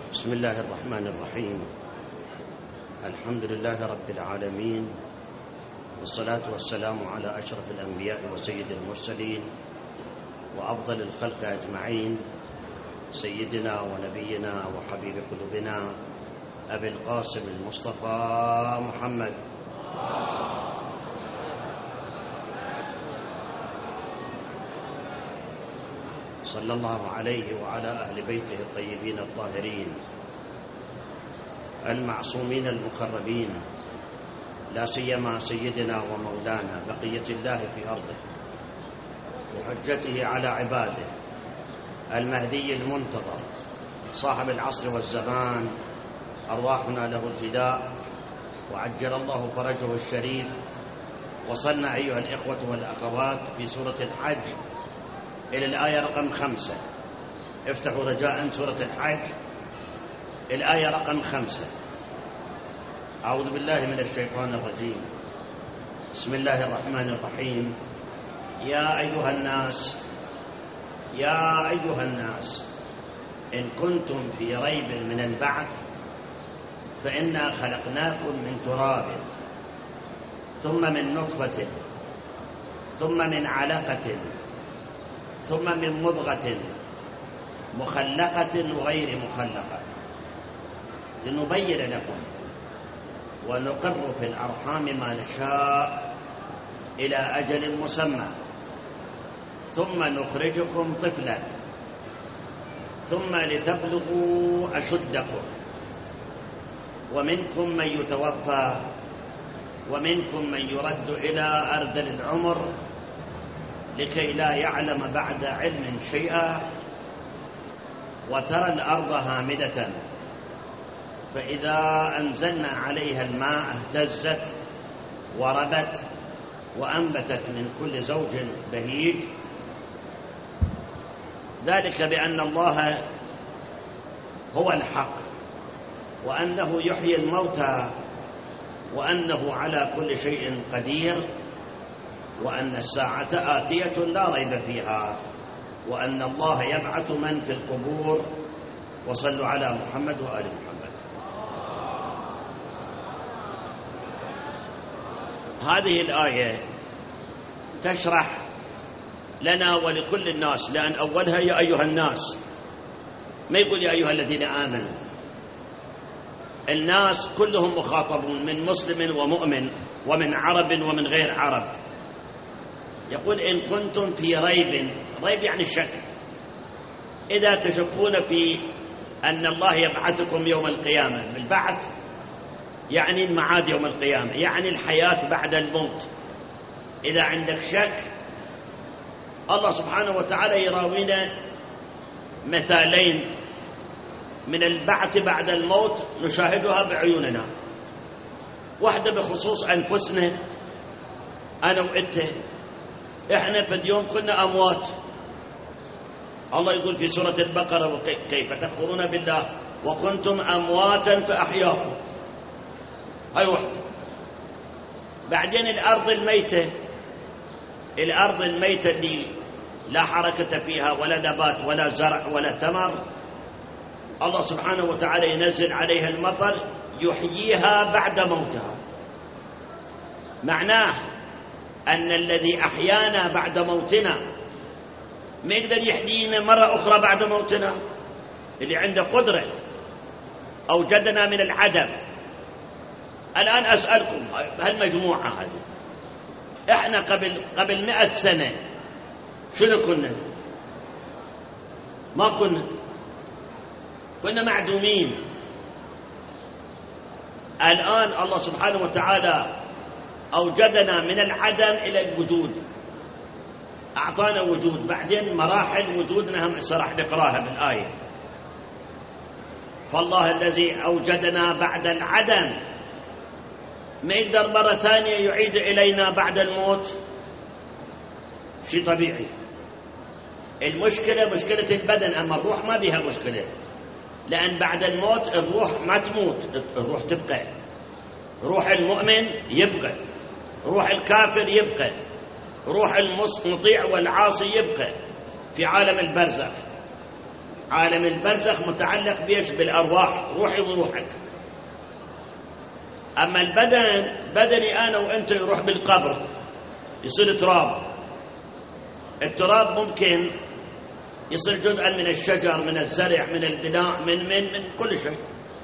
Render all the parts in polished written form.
بسم الله الرحمن الرحيم. الحمد لله رب العالمين، والصلاة والسلام على أشرف الأنبياء وسيد المرسلين وأفضل الخلق أجمعين، سيدنا ونبينا وحبيب قلوبنا أبي القاسم المصطفى محمد صلى الله عليه وعلى أهل بيته الطيبين الطاهرين المعصومين المقربين، لا سيما سيدنا ومولانا بقية الله في أرضه وحجته على عباده المهدي المنتظر صاحب العصر والزمان، أرواحنا له الفداء وعجل الله فرجه الشريف. وصلنا أيها الإخوة والأخوات في سورة الحج إلى الآية رقم 5. افتحوا رجاء سورة الحج الآية رقم 5. أعوذ بالله من الشيطان الرجيم. بسم الله الرحمن الرحيم. يا أيها الناس إن كنتم في ريب من البعث فإنا خلقناكم من تراب ثم من نطفة ثم من علقة ثم من مضغة مخلقة وغير مخلقة لنبين لكم ونقر في الأرحام ما نشاء إلى أجل مسمى ثم نخرجكم طفلا ثم لتبلغوا أشدكم ومنكم من يتوفى ومنكم من يرد إلى أرذل العمر لكي لا يعلم بعد علم شيئا، وترى الأرض هامدة فإذا أنزلنا عليها الماء اهتزت وربت وأنبتت من كل زوج بهيج، ذلك بأن الله هو الحق وأنه يحيي الموتى وأنه على كل شيء قدير وأن الساعة آتية لا ريب فيها وأن الله يبعث من في القبور. وصلوا على محمد وآل محمد. هذه الآية تشرح لنا ولكل الناس، لأن أولها يا أيها الناس، ما يقول يا أيها الذين آمنوا. الناس كلهم مخاطبون من مسلم ومؤمن ومن عرب ومن غير عرب. يقول إن كنتم في ريب يعني الشك، إذا تشكون في أن الله يبعثكم يوم القيامة. بالبعث يعني المعاد يوم القيامة، يعني الحياة بعد الموت. إذا عندك شك، الله سبحانه وتعالى يراوينا مثالين من البعث بعد الموت نشاهدها بعيوننا. واحدة بخصوص أنفسنا، أنا وإنت، إحنا في اليوم كنا أموات. الله يقول في سورة البقرة كيف تكفرون بالله وكنتم أمواتا فأحياكم. هاي واحدة. بعدين الأرض الميتة اللي لا حركة فيها ولا نبات ولا زرع ولا ثمر، الله سبحانه وتعالى ينزل عليها المطر يحييها بعد موتها. معناه أن الذي أحيانا بعد موتنا ما يقدر يحيينا مرة أخرى بعد موتنا. اللي عنده قدرة أوجدنا من العدم. الآن أسألكم هالمجموعة هذه، إحنا قبل 100 سنة شنو كنا؟ ما كنا معدومين. الآن الله سبحانه وتعالى أوجدنا من العدم إلى الوجود، أعطانا وجود. بعدين مراحل وجودنا هم راح نقراها بالآية. فالله الذي أوجدنا بعد العدم ما يقدر مرة ثانية يعيد إلينا بعد الموت. شيء طبيعي. المشكلة مشكلة البدن، أما الروح ما بها مشكلة، لأن بعد الموت الروح ما تموت، الروح تبقى. روح المؤمن يبقى، روح الكافر يبقى، روح المطيع والعاصي يبقى في عالم البرزخ. عالم البرزخ متعلق بيش؟ بالأرواح، روحي وروحك. أما البدن، بدني أنا وأنت يروح بالقبر يصير تراب. التراب ممكن يصير جزءا من الشجر، من الزرع، من البناء، من كل شيء.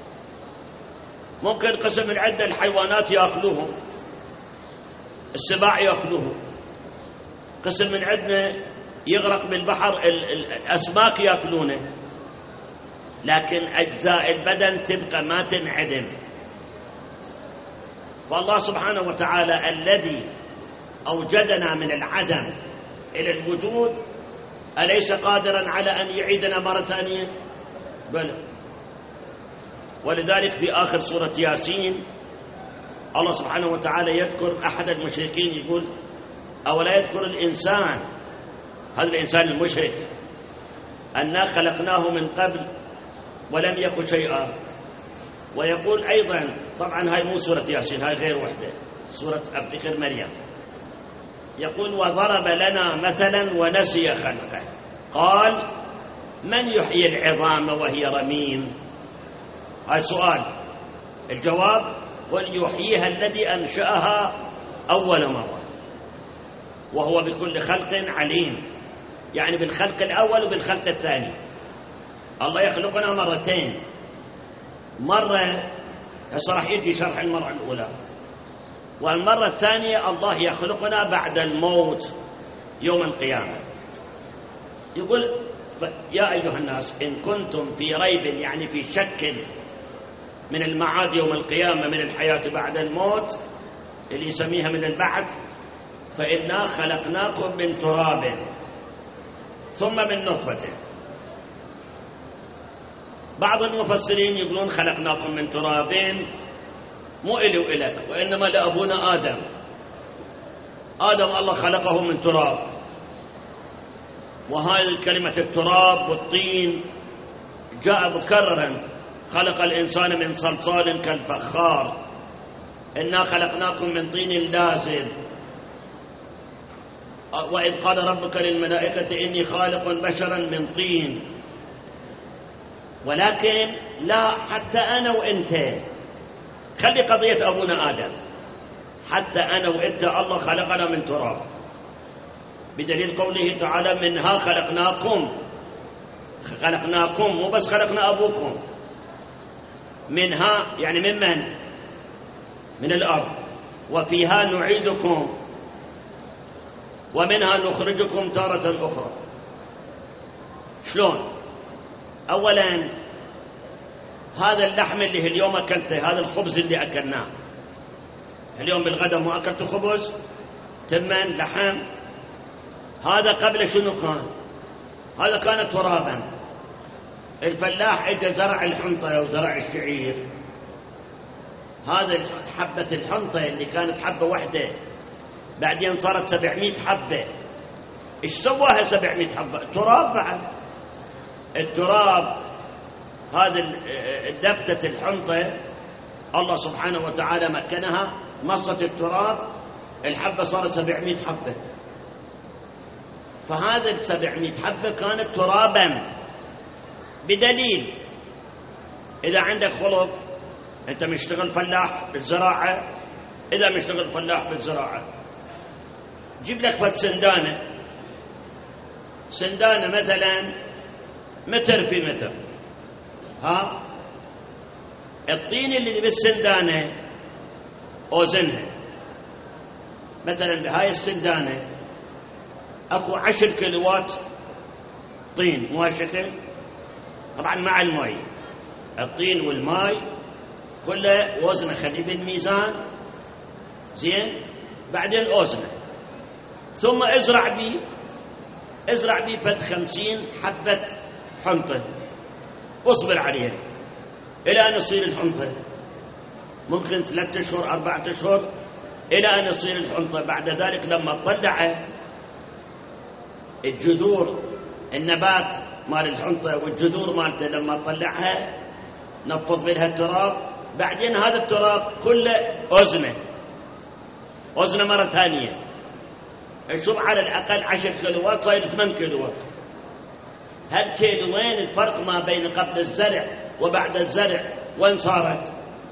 ممكن قسم العدة الحيوانات يأكلوه، السباع يأكلوه. قسم من عندنا يغرق بالبحر، الأسماك يأكلونه. لكن أجزاء البدن تبقى ما تنعدم. فالله سبحانه وتعالى الذي أوجدنا من العدم إلى الوجود أليس قادرا على أن يعيدنا مرة ثانية؟ بلى. ولذلك في آخر سورة ياسين الله سبحانه وتعالى يذكر أحد المشركين يقول: أولا يذكر الإنسان، هذا الإنسان المشرك، أنا خلقناه من قبل ولم يكن شيئا. ويقول أيضا، طبعا هاي مو سورة ياسين، هاي غير وحدة، سورة أفتكر مريم، يقول: وضرب لنا مثلا ونسي خلقه قال من يحيي العظام وهي رميم. هاي سؤال، الجواب: قل يحييها الذي أنشأها أول مرة وهو بكل خلق عليم. يعني بالخلق الأول وبالخلق الثاني. الله يخلقنا مرتين، مرة راح يجي شرح المرة الأولى، والمرة الثانية الله يخلقنا بعد الموت يوم القيامة. يقول: يا أيها الناس إن كنتم في ريب، يعني في شك من المعاد يوم القيامة، من الحياة بعد الموت اللي يسميها من البعث، فإنا خلقناكم من تراب ثم من نطفة. بعض المفسرين يقولون خلقناكم من ترابين مو إلي وإلك، وإنما لأبونا آدم. آدم الله خلقه من تراب، وهذه كلمة التراب والطين جاء مكررا: خلق الإنسان من صلصال كالفخار، إنا خلقناكم من طين لازب، وإذ قال ربك للملائكة إني خالق بشرا من طين. ولكن لا، حتى أنا وإنت، خلي قضية أبونا آدم، حتى أنا وإنت الله خلقنا من تراب، بدليل قوله تعالى: منها خلقناكم. خلقناكم مو بس خلقنا أبوكم، منها يعني من من الأرض، وفيها نعيدكم ومنها نخرجكم تارة أخرى. شلون؟ أولا هذا اللحم اللي اليوم أكلته، هذا الخبز اللي أكلناه اليوم بالغداء، ما أكلت خبز تمن لحم، هذا قبل شنو كان؟ هذا كان ترابا. الفلاح اجى زرع الحنطة وزرع الشعير، هذا حبة الحنطة اللي كانت حبة واحدة بعدين صارت 700 حبة. ايش سواها 700 حبة؟ تراب. بعد التراب هذا دبتة الحنطة الله سبحانه وتعالى مكنها، مصت التراب، الحبة صارت 700 حبة. فهذا 700 حبة كانت ترابا. بدليل إذا عندك خلق، أنت مشتغل فلاح بالزراعة، إذا مشتغل فلاح بالزراعة جيب لك فد سندانة مثلا متر في متر، ها، الطين اللي بالسندانة أوزنها مثلا بهاي السندانة أكو 10 كيلوات طين، مو هالشكل طبعا مع الماء، الطين والماء كله وزنه خليه بالميزان زين، بعدين أوزنه، ثم ازرع بيه فد 50 حبة حنطة، واصبر عليها إلى أن يصير الحنطة، ممكن 3 أشهر 4 أشهر إلى أن يصير الحنطة. بعد ذلك لما تطلع الجذور، النبات مال الحنطة والجذور مالته لما تطلعها نفض منها التراب، بعدين هذا التراب كله وزنه مرة ثانية، نشوف على الأقل 10 كيلوات صاير 8 كيلوات. هالكيل وين الفرق ما بين قبل الزرع وبعد الزرع؟ وين صارت؟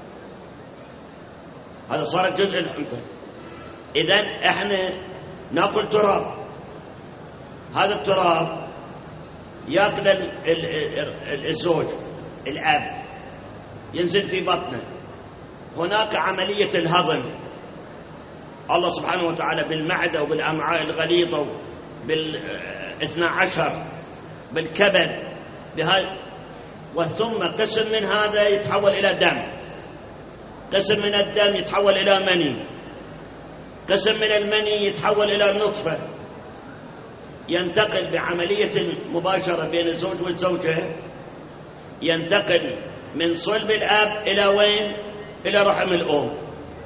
هذا صارت جزء الحنطة. إذن إحنا نأكل تراب، هذا التراب يأكل الزوج الأب، ينزل في بطنه، هناك عملية الهضم، الله سبحانه وتعالى بالمعدة وبالأمعاء الغليظة بال12 بالكبد وثم قسم من هذا يتحول إلى دم، قسم من الدم يتحول إلى مني، قسم من المني يتحول إلى نطفة، ينتقل بعملية مباشرة بين الزوج والزوجة، ينتقل من صلب الأب إلى وين؟ إلى رحم الأم.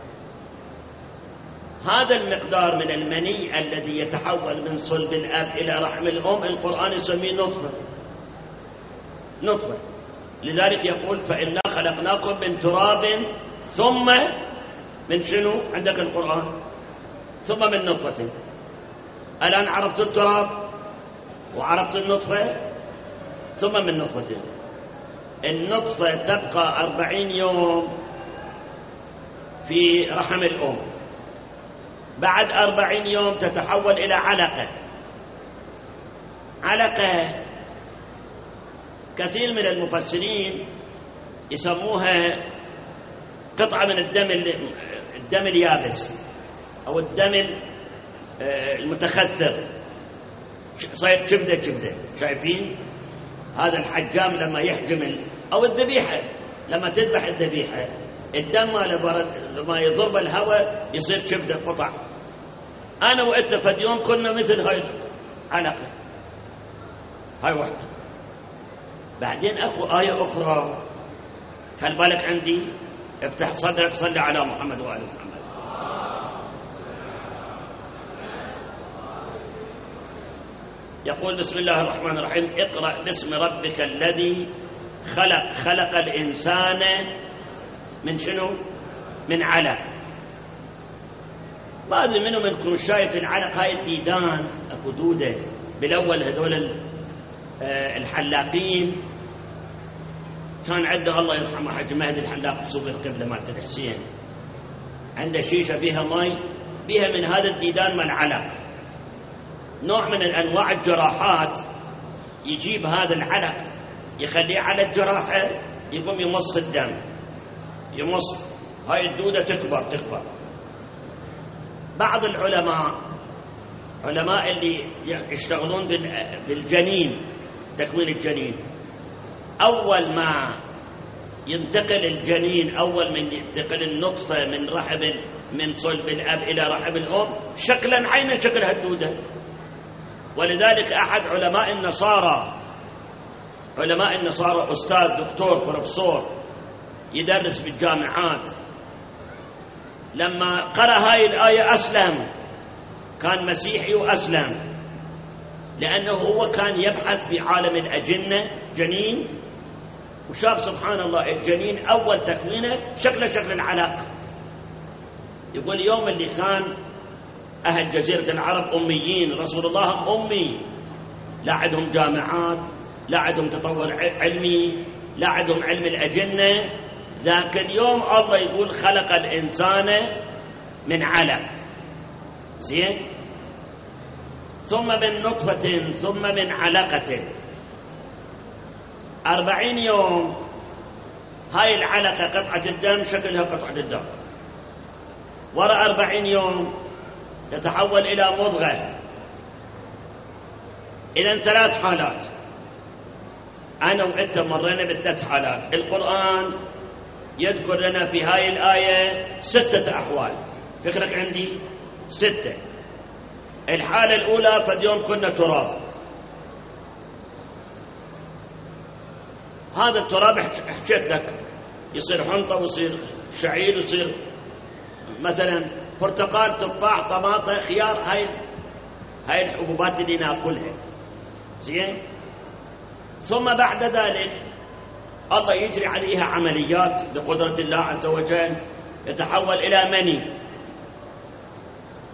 هذا المقدار من المني الذي يتحول من صلب الأب إلى رحم الأم القرآن يسميه نطفة. لذلك يقول فإنا خلقناكم من تراب ثم من شنو عندك القرآن؟ ثم من نطفة. الآن عرفت التراب وعرفت النطفة، ثم من نطفة. النطفة تبقى 40 يوم في رحم الأم، بعد 40 يوم تتحول إلى علقة. كثير من المفسرين يسموها قطعة من الدم اليابس أو الدم المتخثر، صاير كبدة. شايفين هذا الحجام لما يحجم أو الذبيحة لما تذبح الذبيحة، الدم لما يضرب الهواء يصير كبدة قطع. أنا وأنت في اليوم كنا مثل هاي علقة، هاي واحدة. بعدين أخو آية أخرى، خل بالك عندي، افتح صدرك صلي على محمد وآل محمد. يقول بسم الله الرحمن الرحيم اقرأ باسم ربك الذي خلق الإنسان من شنو؟ من علق. ما أدري منهم منكم شايف العلق هاي الديدان أكو دودة بالأول. هذول الحلاقين كان عنده الله يرحمه حج مهدي الحلاق في سوق القبلة مالت الحسين، عنده شيشة فيها ماء بيها من هذا الديدان مال العلق. نوع من الأنواع الجراحات يجيب هذا العلق يخليه على الجراحة، يقوم يمص الدم، يمص هاي الدودة تكبر. بعض علماء اللي يشتغلون بالجنين، تكوين الجنين، أول ما ينتقل الجنين، أول من ينتقل النطفة من صلب الأب إلى رحم الأم، شكلا عينا شكل هالدودة. ولذلك أحد علماء النصارى أستاذ دكتور بروفيسور يدرس بالجامعات، لما قرأ هاي الآية أسلم، كان مسيحي وأسلم، لأنه هو كان يبحث في عالم الأجنة جنين، وشاف سبحان الله الجنين أول تكوينه شكل العلق. يقول يوم اللي كان أهل جزيرة العرب أميين، رسول الله أمي، لا عندهم جامعات، لا عندهم تطور علمي، لا عندهم علم الأجنة، ذاك اليوم الله يقول خلق الإنسان من علق، زين، ثم من نطفة ثم من علقة. 40 يوم هاي العلقة قطعة الدم شكلها قطعة الدم، وراء 40 يوم تتحول إلى مضغة. إذن 3 حالات، أنا وأنت مرينا ب3 حالات. القرآن يذكر لنا في هاي الآية 6 أحوال، فكرك عندي 6. الحالة الأولى فاليوم كنا تراب، هذا التراب حكيت لك يصير حنطة ويصير شعير ويصير مثلا برتقال تفاح طماطم خيار، هاي الحبوبات اللي ناكلها، زين. ثم بعد ذلك الله يجري عليها عمليات بقدرة الله عز وجل، يتحول إلى مني.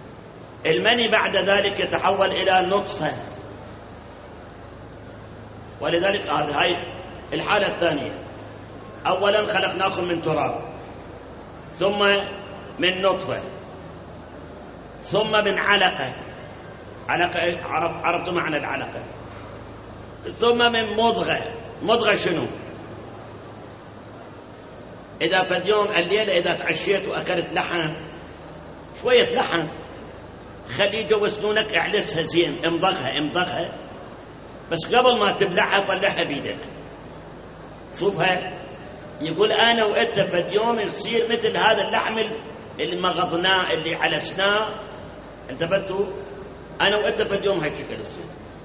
المني بعد ذلك يتحول إلى نطفة، ولذلك هاي الحالة الثانية. أولا خلقناكم من تراب، ثم من نطفة، ثم من علقة. عرفتم معنى العلقة؟ ثم من مضغة. مضغة شنو؟ إذا فد يوم الليلة إذا تعشيت وأكلت لحم، شوية لحم، خليه جو سنونك، اعلسها زين، امضغها، بس قبل ما تبلعها طلعها بيدك، شوفها. يقول أنا وأنت فد يوم يصير مثل هذا اللحم اللي مغضناه اللي علسناه، انتبهتوا؟ أنا وأنت فد يوم هالشكل يصير.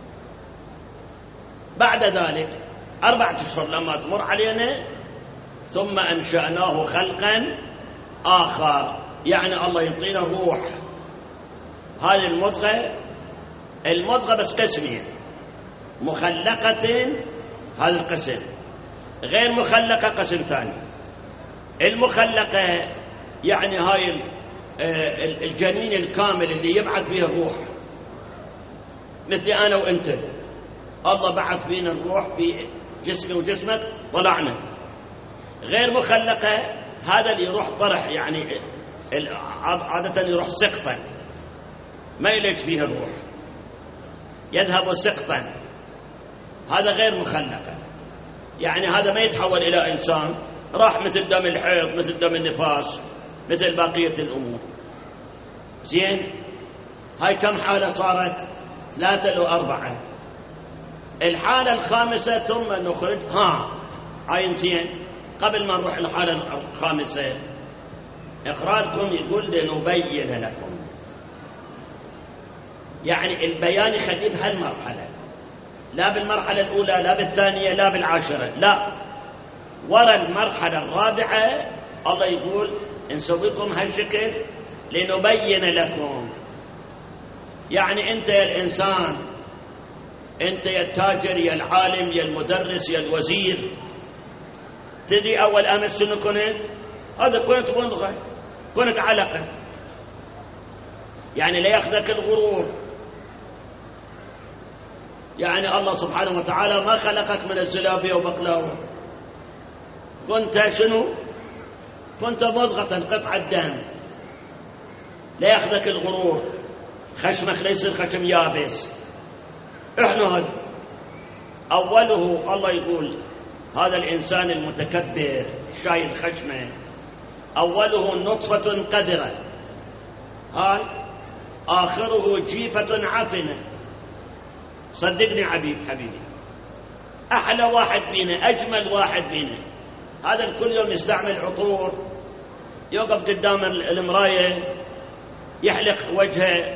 بعد ذلك 4 أشهر لما تمر علينا، ثم أنشأناه خلقا آخر، يعني الله يعطينا الروح. هذه المضغة بس قسمين: مخلقة، هذا القسم، غير مخلقة قسم ثاني. المخلقة يعني هاي الجنين الكامل اللي يبعث فيه الروح، مثل أنا وأنت، الله بعث فينا الروح في جسمي وجسمك، طلعنا. غير مخلقة هذا اللي يروح طرح، يعني عادة يروح سقطا، ما يلج فيه الروح، يذهب سقطا، هذا غير مخلقة. يعني هذا ما يتحول إلى إنسان، راح مثل دم الحيض، مثل دم النفاس، مثل بقية الأمور. زين، هاي كم حالة صارت؟ 3 أو 4. الحالة الخامسة ثم نخرج عين زين. قبل ما نروح الحالة الخامسة، إخراجكم يقول لنبين لكم، يعني البيان يخليه بهالمرحلة، لا بالمرحلة الأولى، لا بالثانية، لا بالعاشرة، لا، ورا المرحلة الرابعة الله يقول نسويكم هالشكل لنبين لكم. يعني أنت يا الإنسان، أنت يا التاجر، يا العالم، يا المدرس، يا الوزير، تدري أول أمس شنو كنت؟ هذا كنت مضغة، كنت علقة. يعني لا يأخذك الغرور، يعني الله سبحانه وتعالى ما خلقك من الزلابية وبقلاوة، كنت شنو؟ كنت مضغة، قطعة دم. لا يأخذك الغرور، خشمك ليس الخشم يابس. احنا هذا أوله، الله يقول هذا الإنسان المتكبر الشايل خشمه، أوله نطفة قذرة، هاي آخره جيفة عفنة. صدقني حبيبي، أحلى واحد فينا، أجمل واحد فينا، هذا الكل يوم يستعمل عطور، يوقف قدام المراية يحلق وجهه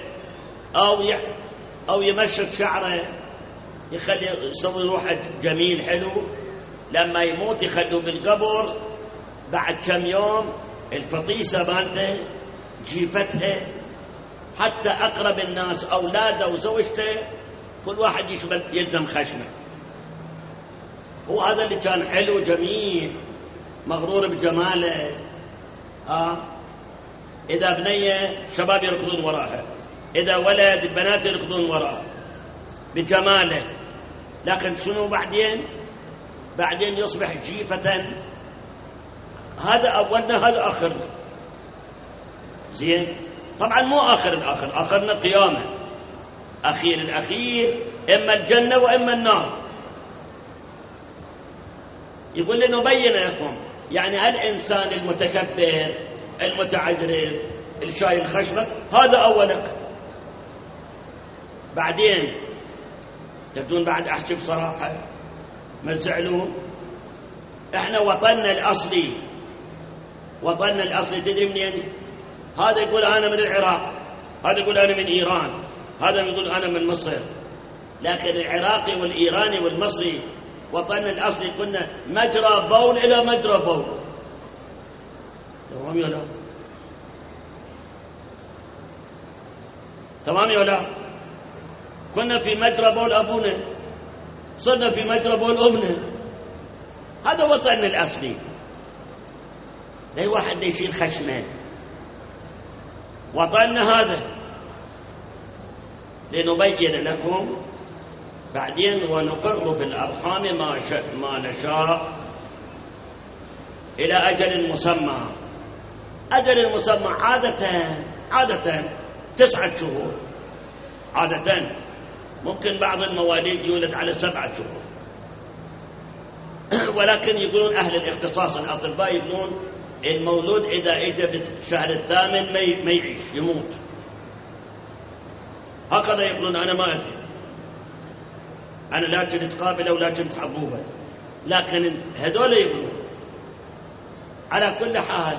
أو يمشط شعره، يخلي يسوي روحه جميل حلو. لما يموت يخلوه بالقبر، بعد كم يوم الفطيسة مالته جيفتها، حتى أقرب الناس أولاده وزوجته كل واحد يلزم خشمه. هو هذا اللي كان حلو جميل مغرور بجماله. إذا بنية شباب يركضون وراها، إذا ولد البنات يركضون وراها بجماله. لكن شنو بعدين يصبح جيفة. هذا أولنا، هذا آخرنا. زين، طبعا مو آخر، آخرنا قيامة، أخير الأخير، إما الجنة وإما النار. يقول لنا نبين لكم، يعني الإنسان المتكبر المتعجرف الشايل خشمك، هذا أولك. بعدين تبدون بعد أحكي بصراحة، ما تزعلون، إحنا وطننا الأصلي تدري منين؟ هذا يقول أنا من العراق، هذا يقول أنا من إيران، هذا يقول أنا من مصر. لكن العراقي والإيراني والمصري وطننا الأصلي كنا مجرى بول إلى مجرى بول. تمام يا لا؟ تمام يا لا؟ كنا في مجرى بول أبونا، صرنا في مجرى بول أمنا. هذا وطننا الأصلي. لا واحد يشيل خشمه، وطننا هذا لنبين لكم بعدين ونقر في الأرحام ما نشاء إلى أجل مسمى. أجل المسمى عادة 9 شهور عادة. ممكن بعض المواليد يولد على 7 شهور، ولكن يقولون أهل الاختصاص الأطباء يقولون المولود إذا إجى بالشهر الثامن ما يعيش، يموت. هكذا يقولون. أنا ما أدري، أنا لا كنت قابلة ولا كنت حبوبة، لكن هذول يقولون. على كل حال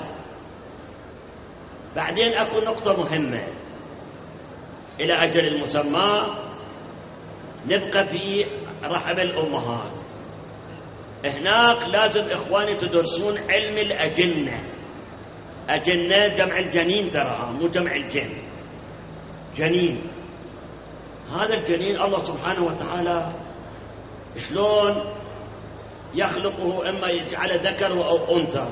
بعدين أكو نقطة مهمة إلى أجل المسمى. نبقى في رحم الأمهات. هناك لازم إخواني تدرسون علم الأجنة. أجنة جمع الجنين، ترى مو جمع الجن، جنين. هذا الجنين الله سبحانه وتعالى شلون يخلقه، إما يجعل ذكر أو أنثى.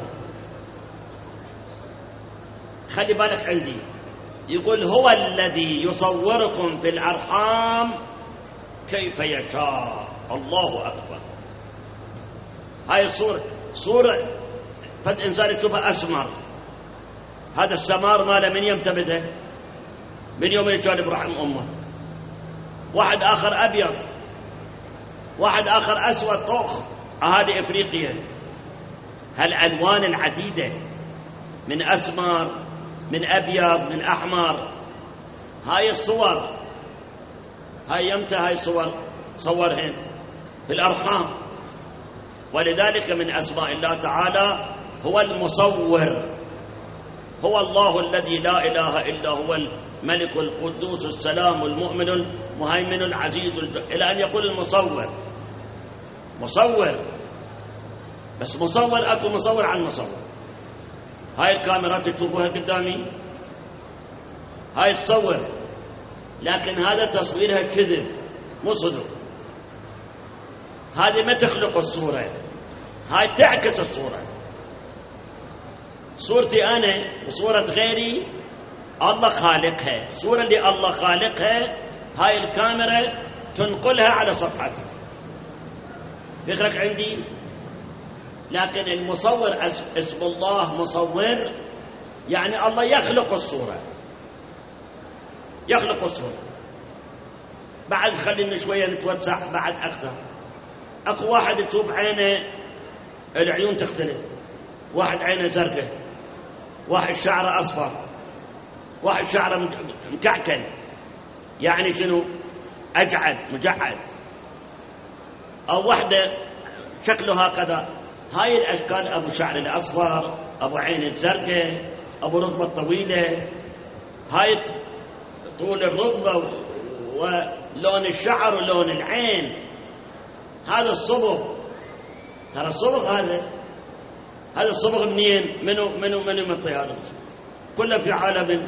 خلي بالك عندي، يقول هو الذي يصوركم في الأرحام كيف يشاء. الله أكبر. هاي صورة فد إنسان يشوفها أسمر. هذا السمار ماله من يوم تبدأ، من يوم يجانب رحم أمه. واحد آخر أبيض، واحد آخر أسود طوخ. هذه إفريقيا. هالألوان العديدة من أسمر، من أبيض، من أحمر. هاي الصور، هاي يمتى هاي صورهن في الأرحام. ولذلك من أسماء الله تعالى هو المصور. هو الله الذي لا إله إلا هو الملك القدوس السلام المؤمن المهيمن العزيز إلى أن يقول المصور. مصور، بس مصور أكو مصور عن مصور. هاي الكاميرات تشوفوها قدامي، هاي تصور، لكن هذا تصويرها كذب مو صدق. هذه ما تخلق الصورة، هاي تعكس الصورة. صورتي أنا وصورة غيري الله خالقها. الصورة اللي الله خالقها هاي الكاميرا تنقلها على صفحتي. فكرك عندي؟ لكن المصور اسم الله مصور، يعني الله يخلق الصورة، يخلق الصورة. بعد خلينا شوية نتوسع بعد أكثر. أكو واحد تشوف عينه العيون تختلف، واحد عينه زرقاء، واحد شعره أصفر، واحد شعره مكعكل، يعني شنو؟ أجعد مجعد. أو واحدة شكله هكذا. هاي الأشكال، أبو شعر الأصفر، أبو عين الزرقاء، أبو ركبة طويلة، هاي طول الركبة ولون الشعر ولون العين. هذا الصبغ، ترى الصبغ هذا الصبغ منين؟ منو منطي هذا؟ كله في عالم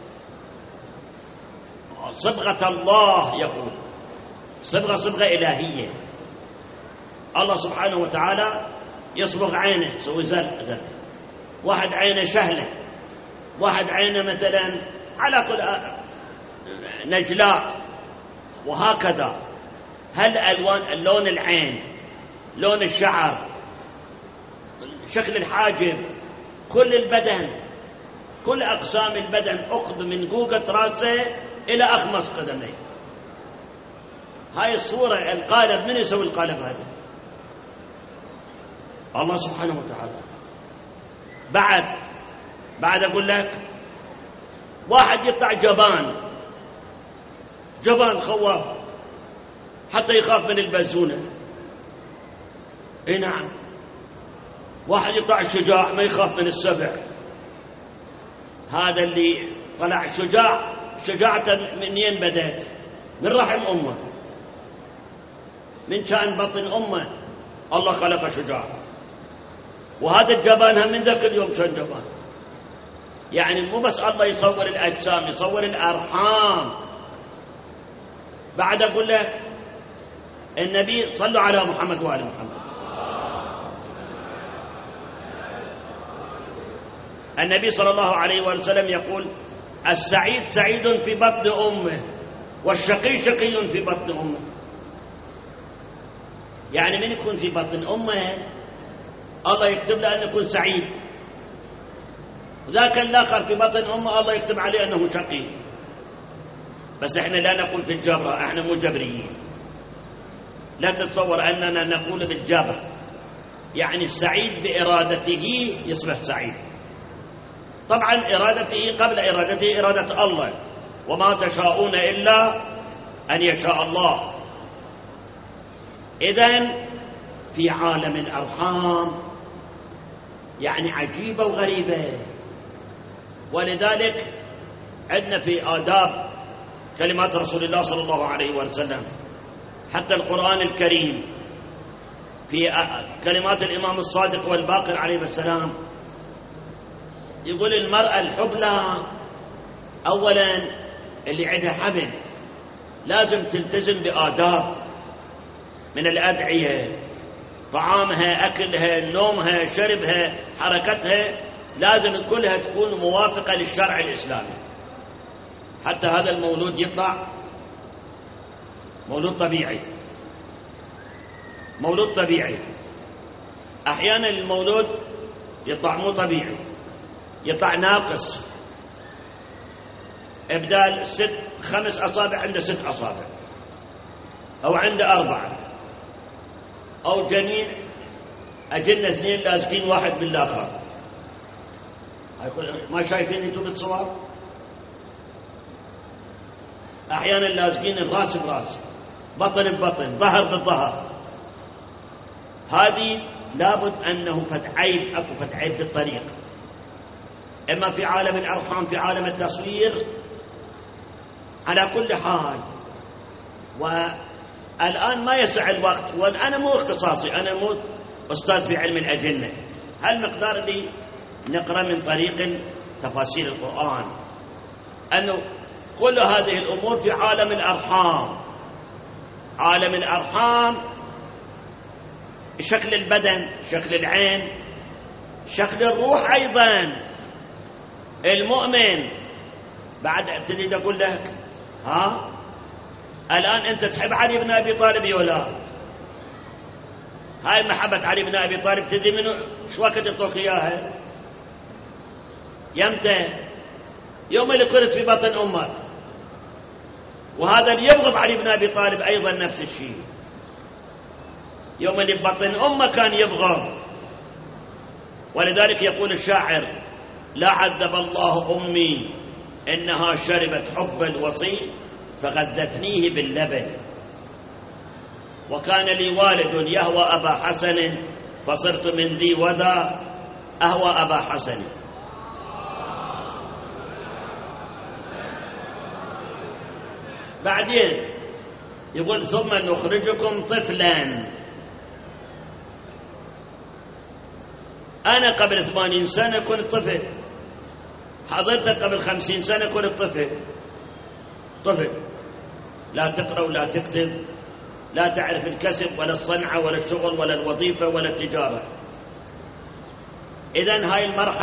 صبغة الله. يقول صبغة إلهية. الله سبحانه وتعالى يصبغ عينه، يسوي زرق. واحد عينه شهلة، واحد عينه مثلا على كل نجلاء، وهكذا. هل ألوان، اللون العين، لون الشعر، شكل الحاجب، كل البدن، كل أقسام البدن أخذ من قوقة رأسه إلى أخمص قدميه. هاي الصورة. القالب من يسوي القالب هذا؟ الله سبحانه وتعالى. بعد أقول لك واحد يطلع جبان خواف، حتى يخاف من البزونة. نعم. واحد يطلع شجاع ما يخاف من السبع. هذا اللي طلع شجاعته منين بدأت؟ من رحم أمه، من كان بطن أمه الله خلق شجاع. وهذا الجبان من ذاك اليوم كان جبان. يعني مو بس الله يصور الأجسام، يصور الأرحام. بعد أقول لك النبي صلوا على محمد وآل محمد. النبي صلى الله عليه وسلم يقول السعيد سعيد في بطن أمه، والشقي شقي في بطن أمه. يعني من يكون في بطن أمه الله يكتب له أن يكون سعيد، ذاك الآخر في بطن أمه الله يكتب عليه أنه شقي. بس إحنا لا نقول في الجبر، إحنا مو جبريين. لا تتصور أننا نقول بالجبر، يعني السعيد بإرادته يصبح سعيد. طبعا إرادته قبل إرادته إرادة الله، وما تشاءون إلا أن يشاء الله. إذن في عالم الأرحام يعني عجيبة وغريبة. ولذلك عندنا في آداب كلمات رسول الله صلى الله عليه وسلم، حتى القرآن الكريم في كلمات الإمام الصادق والباقر عليه السلام يقول المرأة الحبلى أولا اللي عندها حمل لازم تلتزم بآداب من الأدعية، طعامها، أكلها، نومها، شربها، حركتها، لازم كلها تكون موافقة للشرع الإسلامي حتى هذا المولود يطلع مولود طبيعي. مولود طبيعي. أحيانا المولود يطلع مو طبيعي، يطلع ناقص، إبدال 5 أصابع عنده 6 أصابع، أو عنده 4، أو جنين أجنة 2 لازقين واحد بالآخر. ما شايفين انتم بالصور؟ أحيانا لازقين الراس براس، بطن ببطن، ظهر بالظهر. هذه لابد أنه فتعيب، أكو فتعيب بالطريق، إما في عالم الأرحام، في عالم التصوير، على كل حال. والآن ما يسع الوقت، وأنا مو اختصاصي، أنا مو أستاذ في علم الأجنة، هالمقدار اللي نقرأ من طريق تفاسير القرآن أنه كل هذه الأمور في عالم الأرحام. عالم الأرحام شكل البدن، شكل العين، شكل الروح أيضا. المؤمن بعد تريد أقول لك الآن أنت تحب علي بن أبي طالب ولا؟ هاي محبة علي بن أبي طالب تدري منه شو وقت يعطوك إياها؟ يمتى؟ يوم اللي كنت في بطن أمك. وهذا اللي يبغض علي بن أبي طالب أيضا نفس الشيء، يوم اللي ببطن أمه كان يبغض. ولذلك يقول الشاعر: لا عذب الله أمي إنها شربت حب الوصي فغذتنيه باللبن، وكان لي والد يهوى أبا حسن فصرت من ذي وذا أهوى أبا حسن. بعدين يقول: ثم نخرجكم طفلا. أنا قبل 80 سنة كنت طفل، حضرتك قبل 50 سنة كنت طفل، لا تقرأ ولا تكتب، لا تعرف الكسب ولا الصنعة ولا الشغل ولا الوظيفة ولا التجارة. إذن هاي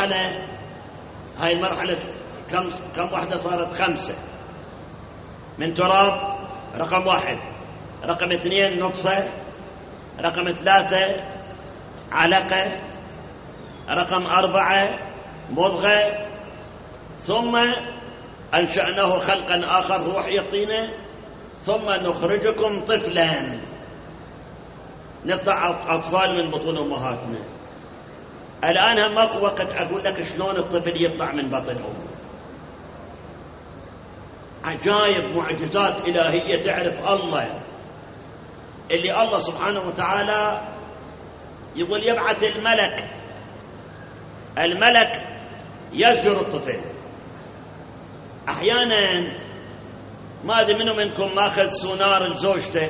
المرحلة كم واحدة صارت؟ 5. من تراب رقم 1، رقم 2 نطفة، رقم 3 علقة، رقم 4 مضغة، ثم أنشأناه خلقا آخر روح يقينا، ثم نخرجكم طفلا. نطلع أطفال من بطون أمهاتنا. الآن ماكو وقت أقول لك شلون الطفل يطلع من بطن أمه. عجائب، معجزات إلهية. تعرف الله اللي الله سبحانه وتعالى يقول يبعث الملك يزجر الطفل. أحيانا ما أدري منو منكم ماخذ سونار لزوجته،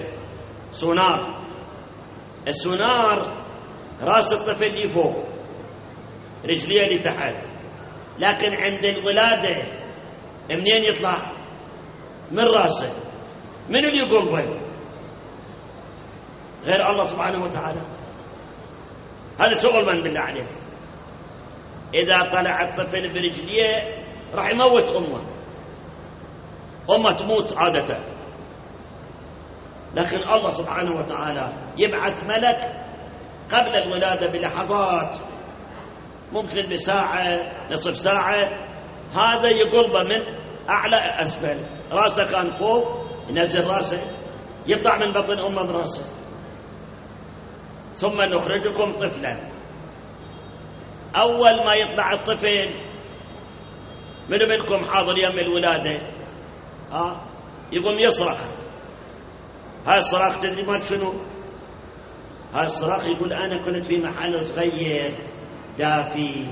السونار راس الطفل لي فوق، رجليه لي تحت، لكن عند الولادة منين يطلع؟ من راسه. من اللي يقربه غير الله سبحانه وتعالى؟ هذا شغل من بالله عليك. إذا طلع الطفل برجليه راح يموت أمه تموت عادة، لكن الله سبحانه وتعالى يبعث ملك قبل الولادة بلحظات، ممكن بساعة نصف ساعة، هذا يقلبه من أعلى أسفل، راسه كان فوق ينزل راسه يطلع من بطن أمه براسه. ثم نخرجكم طفلا. أول ما يطلع الطفل منو منكم حاضر يوم الولادة يقوم يصرخ. هاي الصراخ تدري ما شنو؟ هاي الصراخ يقول أنا كنت في محل صغير دافي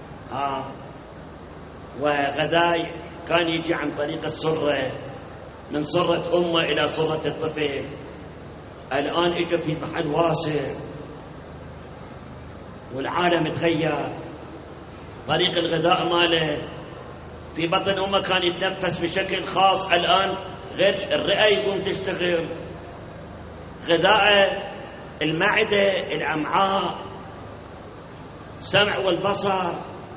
وغذاء كان يجي عن طريق السرة، من سرة أمه إلى سرة الطفل، الآن إجا في محل واسع والعالم تغير، طريق الغذاء ماله في بطن أمه كان يتنفس بشكل خاص، الآن غير الرئة يقوم تشتغل، غذاء المعدة الأمعاء سمع والبصر،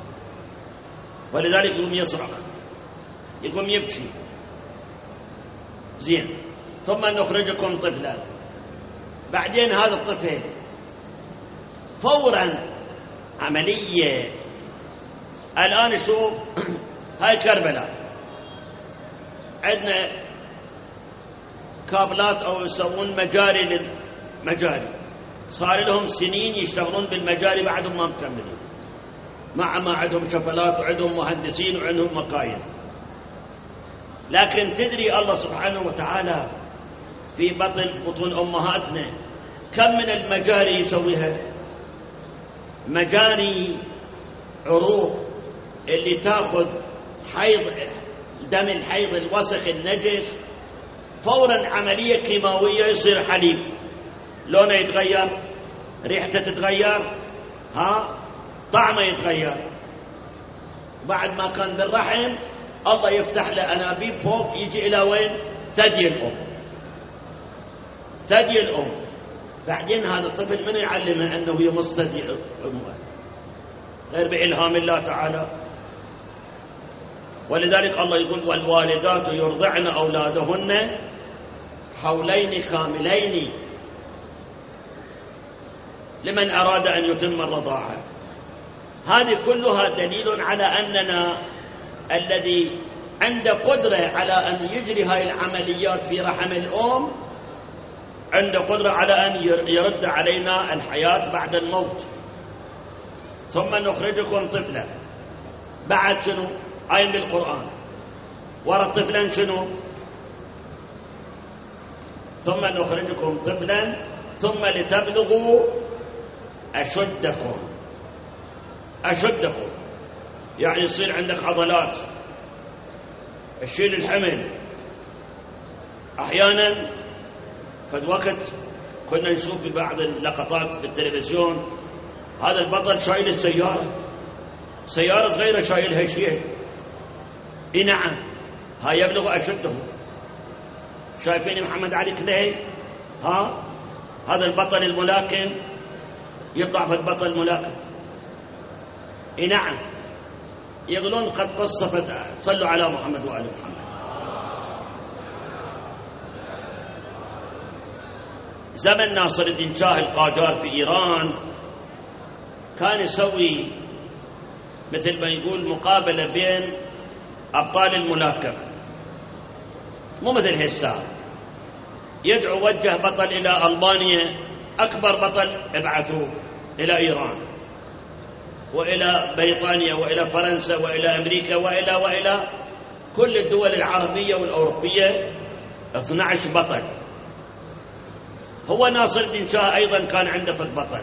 ولذلك يقوم يصرخ يقوم يبكي. زين. ثم نخرجكم طفلا. بعدين هذا الطفل فورا عملية. الآن شوف هاي كربلاء عندنا كابلات أو يسوون مجاري للمجاري، صار لهم سنين يشتغلون بالمجاري بعدهم ما مكملين، مع ما عندهم شفلات وعندهم مهندسين وعندهم مقايد. لكن تدري الله سبحانه وتعالى في بطون أمهاتنا كم من المجاري يسويها؟ مجاري عروق اللي تاخذ حيض دم الحيض الوسخ النجس، فورا عملية كيماوية يصير حليب، لونه يتغير، ريحته تتغير، طعمه يتغير. بعد ما كان بالرحم الله يفتح له أنابيب فوق يجي إلى وين؟ ثدي الأم. ثدي الأم. بعدين هذا الطفل من يعلمه أنه يمص ثدي أمه غير بإلهام الله تعالى؟ ولذلك الله يقول والوالدات يرضعن أولادهن حولين كاملين لمن أراد أن يتم الرضاعة. هذه كلها دليل على أننا الذي عنده قدرة على أن يجري هاي العمليات في رحم الأم عنده قدرة على أن يرد علينا الحياة بعد الموت. ثم نخرجكم طفلا. بعد شنو؟ آية بالقرآن. ورا طفلا شنو؟ ثم نخرجكم طفلا ثم لتبلغوا أشدكم. أشدكم يعني يصير عندك عضلات، تشيل الحمل. أحيانا في وقت كنا نشوف ببعض اللقطات بالتلفزيون هذا البطل شايل السيارة، سيارة صغيرة شايلها شيء. نعم هاي يبلغ أشده. شايفين محمد علي كلي؟ هذا البطل الملاكم يطلع في البطل الملاكم. نعم يقولون قد قصفت. صلوا على محمد وآل محمد. زمن ناصر الدين شاه القاجار في إيران كان يسوي مثل ما يقول مقابلة بين أبطال الملاكمة، مو مثل هسه يدعو وجه بطل إلى ألمانيا، أكبر بطل ابعثوه إلى إيران وإلى بريطانيا وإلى فرنسا وإلى أمريكا وإلى كل الدول العربية والأوروبية. 12 بطل. هو ناصر الدين شاه أيضا كان عنده في البطل،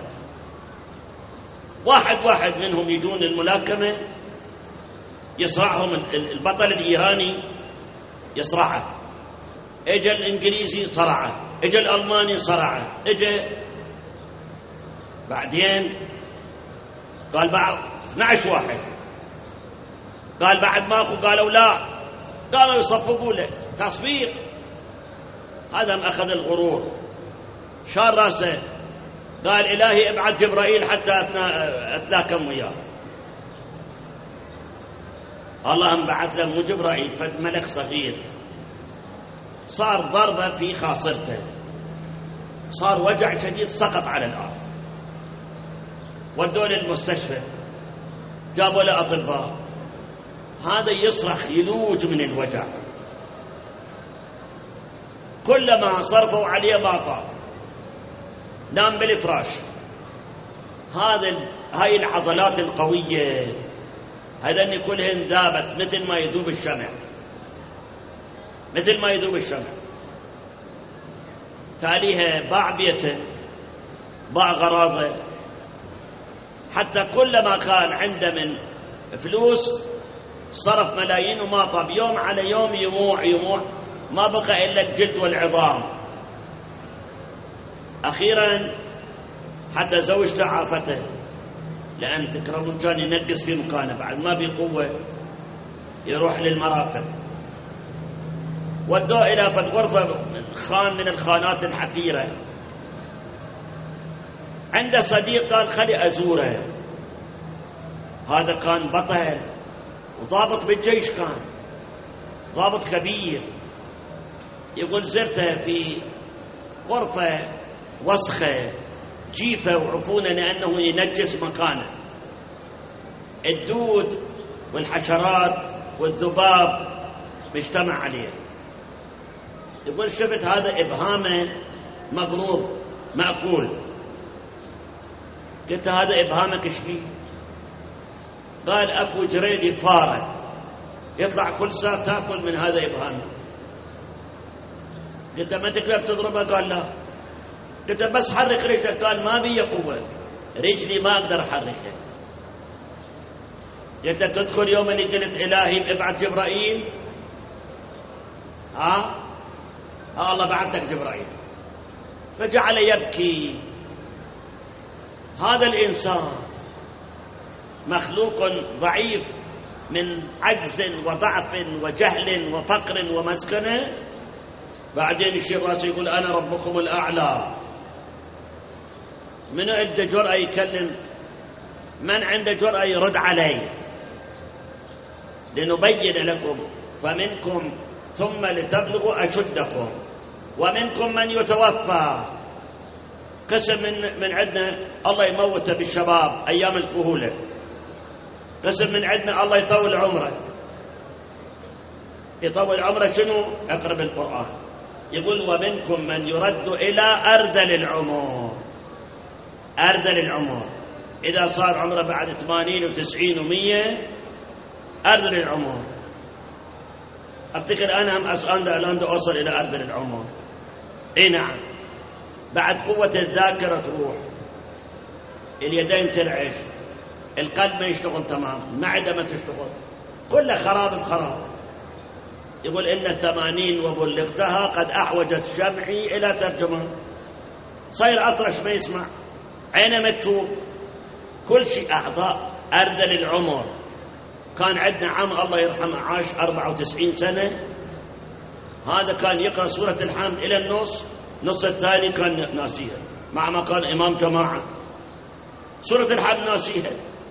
واحد منهم يجون الملاكمة يصرعهم البطل الإيراني يصرعه، اجى الإنجليزي صرعه، اجى الألماني صرعه، اجى بعدين قال بعد 12 واحد، قال بعد ماكو، قالوا لا، قالوا يصفقوا له تصفيق. هذا أخذ الغرور، شار راسه، قال إلهي ابعث جبرائيل حتى أتلاكم وياه. الله انبعث له مو جبرائيل، فد ملك صغير، صار ضربة في خاصرته صار وجع شديد، سقط على الأرض، ودوه للمستشفى، جابوا له أطباء، هذا يصرخ يلوج من الوجع، كلما صرفوا عليه ما طاب، نام بالفراش. هاي العضلات القوية هذني كلهن ذابت مثل ما يذوب الشمع، مثل ما يذوب الشمع. تاليها باع بيته، باع غراضه، حتى كل ما كان عنده من فلوس صرف ملايين وما طاب، يوم على يوم يموع ما بقى إلا الجلد والعظام. أخيرا حتى زوجته عافته، لأن تكرمون كان ينقص في مكانه بعد ما بقوة، يروح للمرافق، ودوه إلى غرفة خان من الخانات الحقيرة. عنده صديق قال خلي أزوره، هذا كان بطل وضابط بالجيش، كان ضابط كبير. يقول زرته في غرفة وسخة جيفة وعفونة لأنه ينجس مكانه، الدود والحشرات والذباب مجتمع عليه. يقول شفت هذا إبهامه مغلوظ مأكول، قلت هذا إبهامك ايش فيه؟ قال أكو جريدي فارة يطلع كل ساعة تأكل من هذا إبهامه. قلت ما تقدر تضربه؟ قال لا. قلت بس حرك رجلك، قال ما بي قوة، رجلي ما أقدر أحركها. قلت تدخل يوم اللي قلت إلهي ابعث جبرائيل؟ الله بعثك جبرائيل. فجعل يبكي. هذا الإنسان مخلوق ضعيف من عجز وضعف وجهل وفقر ومسكنة، بعدين يشير راسه يقول أنا ربكم الأعلى. من عنده جرأة يكلم؟ من عنده جرأة يرد علي؟ لنبين لكم فمنكم ثم لتبلغوا أشدكم ومنكم من يتوفى. قسم من عندنا الله يموته بالشباب أيام الكهولة، قسم من عندنا الله يطول عمره. يطول عمره شنو؟ اقرأ القرآن. يقول ومنكم من يرد إلى أرذل العمر. أرذل العمر إذا صار عمره بعد 80 و90 و100 أرذل العمر. أفتكر أنا الآن أوصل إلى أرذل العمر. إيه نعم، بعد قوة الذاكرة تروح، اليدين ترعش، القلب ما يشتغل تمام، المعدة ما تشتغل، كل خراب بخراب. يقول إن 80 وبلغتها قد أحوجت شمعي إلى ترجمة. صير أطرش ما يسمع، عينه ما تشوف، كل شيء أعضاء. أرذل العمر. كان عندنا عم الله يرحمه عاش 94 سنة، هذا كان يقرأ سورة الحمد إلى النص الثاني كان ناسيها، مع ما كان إمام جماعة سورة الحمد ناسيها.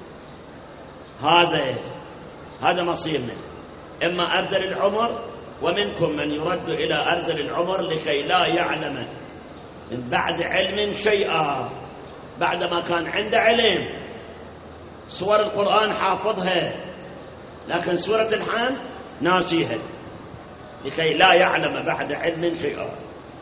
هذا مصيرنا، إما أرذل العمر ومنكم من يرد إلى أرذل العمر لكي لا يعلم من بعد علم شيئا. بعدما كان عنده علم، سور القرآن حافظها لكن سورة الحمد ناسيها، لكي لا يعلم بعد علم شيئا.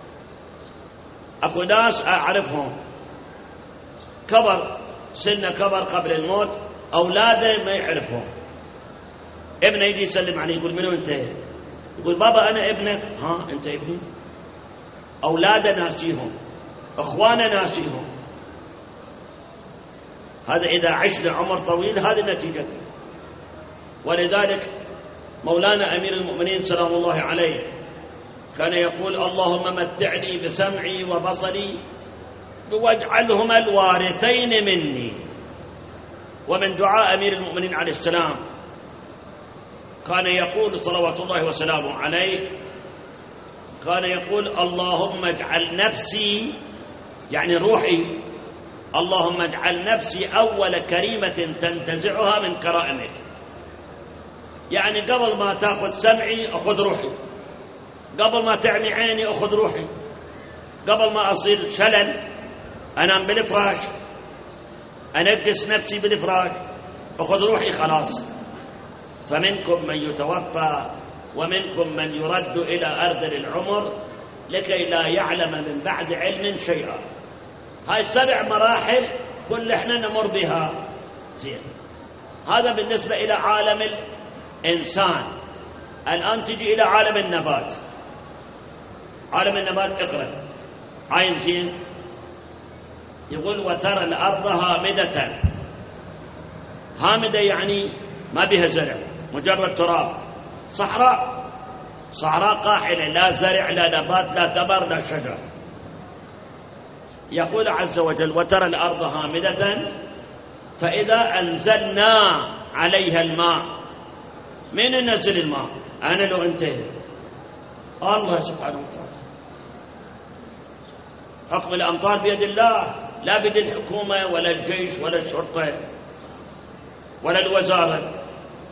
أكو ناس أعرفهم كبر سنة، كبر قبل الموت، أولاده ما يعرفهم. ابنه يجي يسلم عليه يقول منو أنت؟ يقول بابا أنا ابنك. ها أنت ابني؟ أولاده ناسيهم، أخوانه ناسيهم. هذا إذا عشنا عمر طويل هذه النتيجة. ولذلك مولانا أمير المؤمنين سلام الله عليه كان يقول اللهم متعني بسمعي وبصري واجعلهما الوارثين مني. ومن دعاء أمير المؤمنين عليه السلام كان يقول صلوات الله وسلامه عليه، كان يقول اللهم اجعل نفسي، يعني روحي، اللهم اجعل نفسي أول كريمة تنتزعها من كرائمك. يعني قبل ما تأخذ سمعي أخذ روحي، قبل ما تعمي عيني أخذ روحي، قبل ما أصير شلل أنام بالفراش، أنقص نفسي بالفراش، أخذ روحي خلاص. فمنكم من يتوفى ومنكم من يرد إلى أرذل العمر لكي لا يعلم من بعد علم شيئا. هاي 7 مراحل كل احنا نمر بها. زين، هذا بالنسبة إلى عالم الإنسان. الآن تجي إلى عالم النبات. عالم النبات اقرأ عين زين. يقول وترى الأرض هامدة. هامدة يعني ما بها زرع، مجرد تراب، صحراء قاحلة، لا زرع لا نبات لا ثمر لا شجر. يقول عز وجل وترى الأرض هامدة فإذا أنزلنا عليها الماء. من ينزل الماء؟ أنا لو أنت؟ الله سبحانه وتعالى. حكم الأمطار بيد الله، لا بيد الحكومة ولا الجيش ولا الشرطة ولا الوزارة.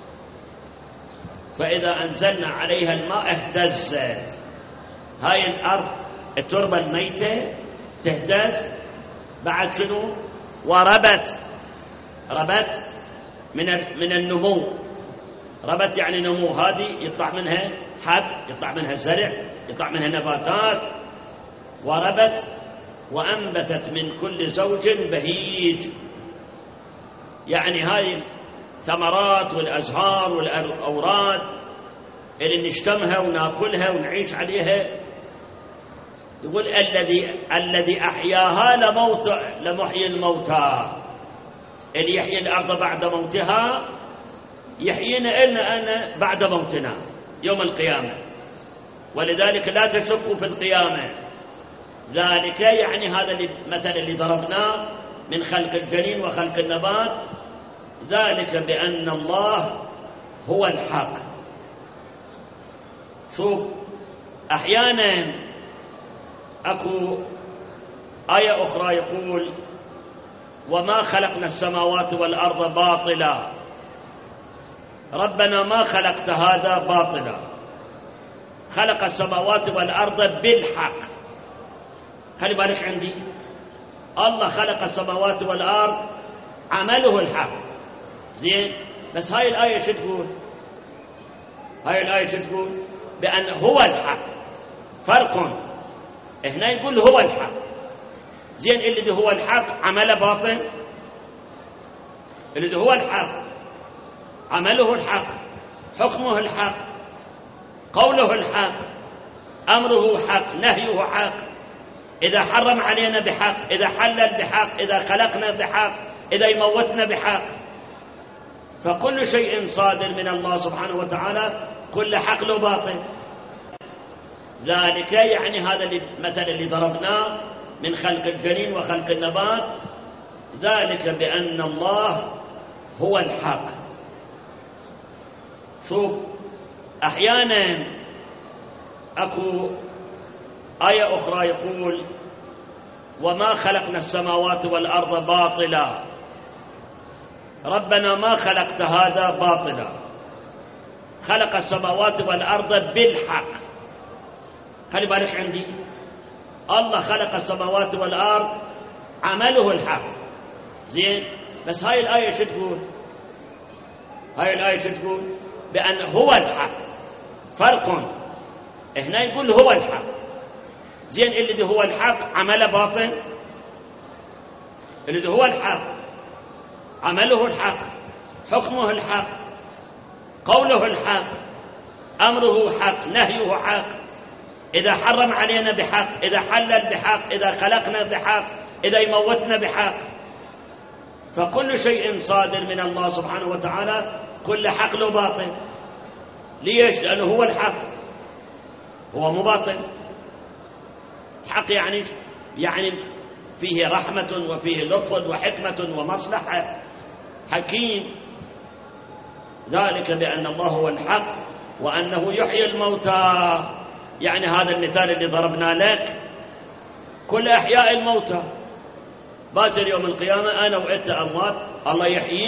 فإذا أنزلنا عليها الماء اهتزت. هاي الأرض التربة الميتة تهتز. بعد شنو؟ وربت. ربت من النمو. ربت يعني نمو. هذه يطلع منها حب، يطلع منها زرع، يطلع منها نباتات. وربت وأنبتت من كل زوج بهيج. يعني هذه الثمرات والأزهار والأوراد اللي نشتمها وناكلها ونعيش عليها. يقول الذي أحياها لمحيي الموتى. اللي يحيي الأرض بعد موتها يحيينا أنا بعد موتنا يوم القيامة. ولذلك لا تشكوا في القيامة. ذلك يعني هذا المثل اللي ضربناه من خلق الجنين وخلق النبات. ذلك بأن الله هو الحق. شوف، أحيانا أكو آية أخرى يقول وما خلقنا السماوات والأرض باطلا. ربنا ما خلقت هذا باطلا، خلق السماوات والأرض بالحق. خلي بالك عندي، الله خلق السماوات والأرض عمله الحق. زين، بس هاي الآية شو تقول؟ هاي الآية شو تقول؟ بأن هو الحق. فرق. هنا يقول هو الحق. زين، اللي هو الحق عمله باطل. اللي هو الحق عمله الحق، حكمه الحق، قوله الحق، أمره حق، نهيه حق. إذا حرم علينا بحق، إذا حلل بحق، إذا خلقنا بحق، إذا يموتنا بحق. فكل شيء صادر من الله سبحانه وتعالى كل حق له باطل. ذلك يعني هذا المثل اللي ضربناه من خلق الجنين وخلق النبات. ذلك بأن الله هو الحق. شوف، أحيانا أكو آية أخرى يقول وما خلقنا السماوات والأرض باطلا. ربنا ما خلقت هذا باطلا، خلق السماوات والأرض بالحق. خلي بالك عندي، الله خلق السماوات والأرض عمله الحق. زين، بس هاي الآية شو تقول؟ هاي الآية شو تقول؟ بأن هو الحق. فرق. هنا يقول هو الحق. زين، اللي هو الحق عمله باطل. اللي هو الحق عمله الحق، حكمه الحق، قوله الحق، أمره حق، نهيه حق. إذا حرم علينا بحق، إذا حلل بحق، إذا خلقنا بحق، إذا يموتنا بحق. فكل شيء صادر من الله سبحانه وتعالى كل حق له باطل. ليش؟ لأنه هو الحق، هو مو باطل. حق يعني فيه رحمة وفيه لطف وحكمة ومصلحة، حكيم. ذلك بأن الله هو الحق وأنه يحيي الموتى. يعني هذا المثال اللي ضربنا لك كل أحياء الموتى. باكر يوم القيامة أنا وأنت أموات، الله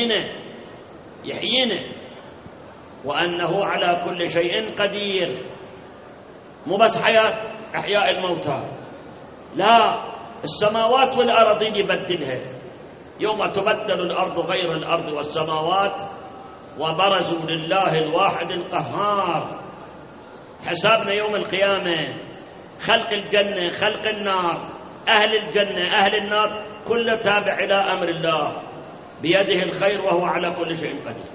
يحيينا وأنه على كل شيء قدير. مو بس حياة، إحياء الموتى. لا، السماوات والأراضين يبدلها. يوم تبدل الأرض غير الأرض والسماوات وبرزوا لله الواحد القهار. حسابنا يوم القيامة، خلق الجنة، خلق النار، أهل الجنة، أهل النار، كله تابع إلى أمر الله، بيده الخير وهو على كل شيء قدير.